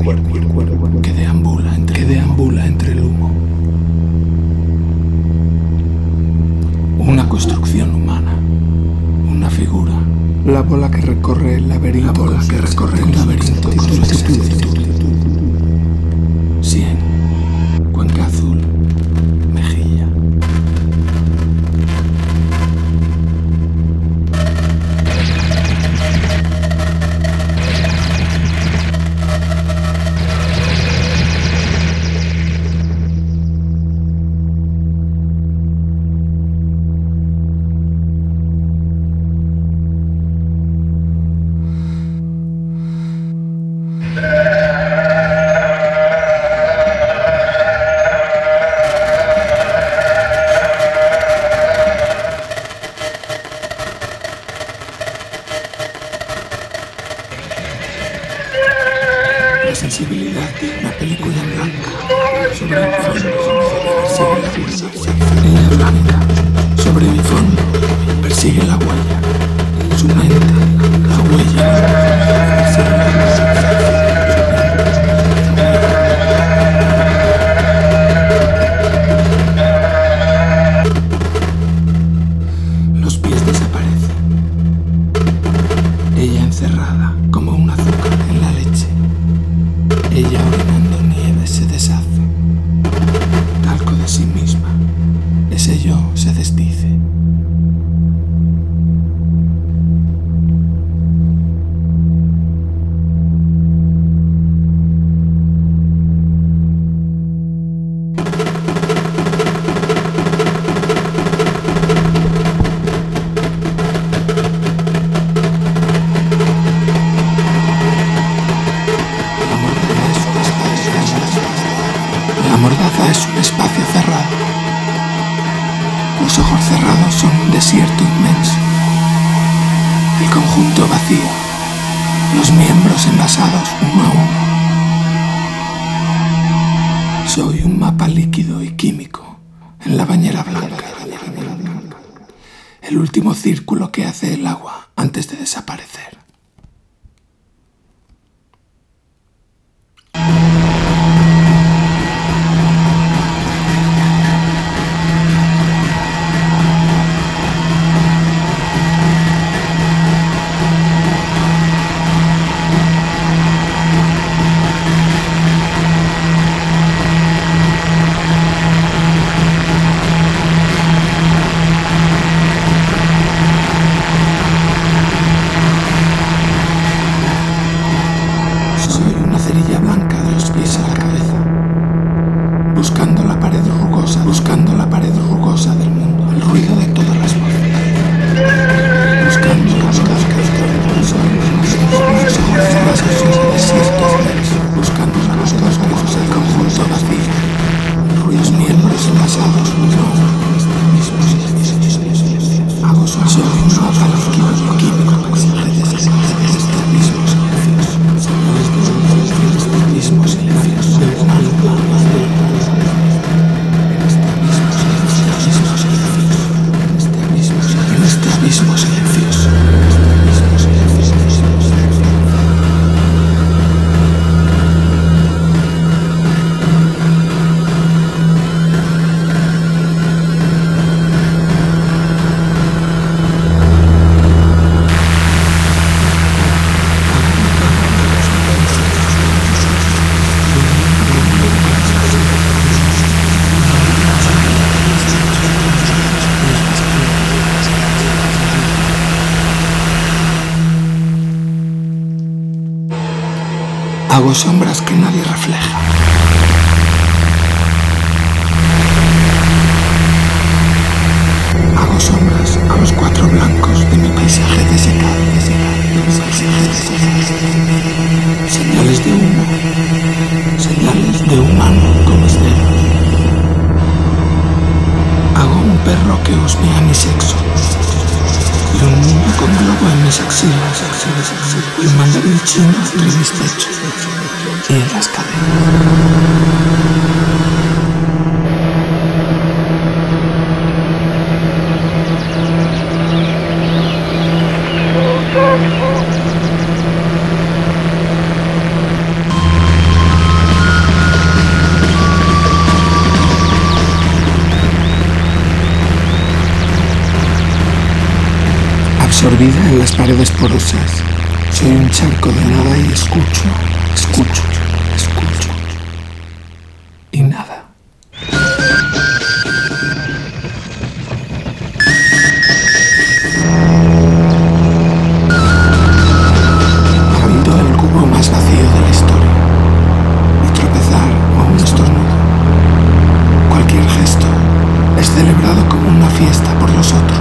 que deambula entre el humo. Una construcción humana, una figura, la bola que recorre el laberinto, de 100, Cuenca Azul, Mejilla. La sensibilidad de una película en blanca sobre un fondo ella blanca sobre un fondo persigue la huella, su mente, la huella. Los pies desaparecen, ella encerrada como un azúcar en la leche. Ella orinando nieve se deshace, talco de sí misma, ese yo se desdice. La mordaza es un espacio cerrado. Los ojos cerrados son un desierto inmenso. El conjunto vacío. Los miembros envasados uno a uno. Soy un mapa líquido y químico en la bañera blanca. El último círculo que hace el agua antes de desaparecer. Buscando la pared rugosa del mundo, el ruido de todas las voces. Buscando las cascas de los desiertos, buscando los cascos del conjunto vacío, los miembros envasados hago soy un mapa químico abismo silencioso. Hago sombras que nadie refleja. Hago sombras a los cuatro blancos de mi paisaje desecado. Señales de humo, señales de humano con mis dedos. Hago un perro que husmea mi sexo. Y un niño con globo en mis axilas, y un mandarín chino entre mis pechos y en las cadenas. absorbida en las paredes porosas. Soy un charco de nada y escucho y nada. Habito el cubo más vacío de la historia y tropezar o un estornudo. Cualquier gesto es celebrado como una fiesta por los otros.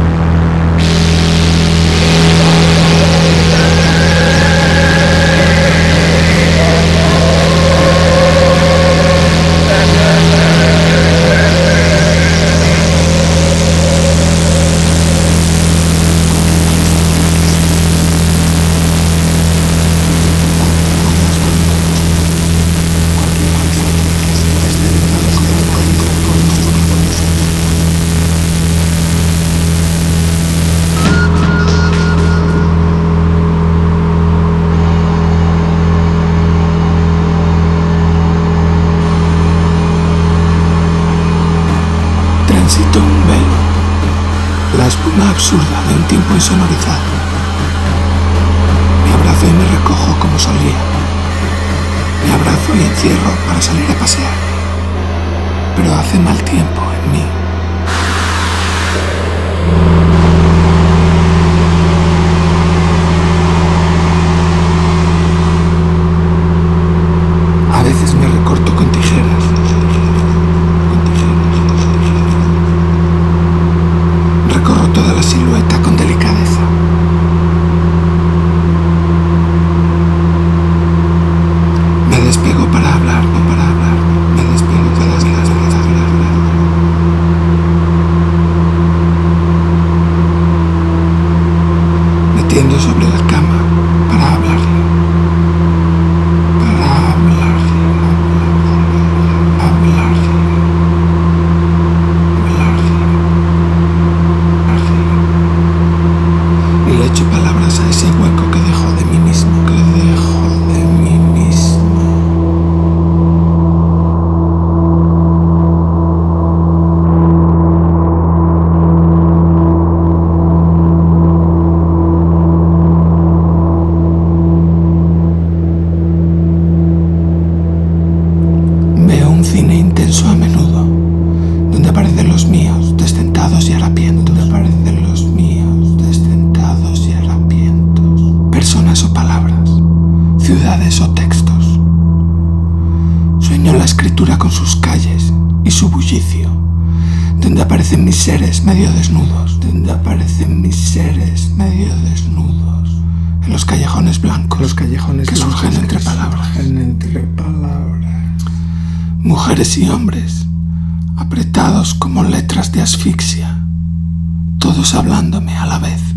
Transito un velo, la espuma absurda de un tiempo insonorizado. Me abrazo y me recojo como solía. Me abrazo y encierro para salir a pasear. Pero hace mal tiempo en mí. A veces me recorto con tijeras. Recorro toda la silueta con delicadeza. Me despego para hablar, me despego para hablar. Me tiendo sobre la cama para hablarle. Y le echo palabras a ese hueco que dejo de mí mismo, Veo un cine intenso a menudo, donde aparecen los míos, desdentados y harapientos. Personas o palabras, ciudades o textos. Sueño la escritura con sus calles y su bullicio, donde aparecen mis seres medio desnudos, en los callejones blancos, que surgen entre palabras. Mujeres y hombres, apretados como letras de asfixia, todos hablándome a la vez.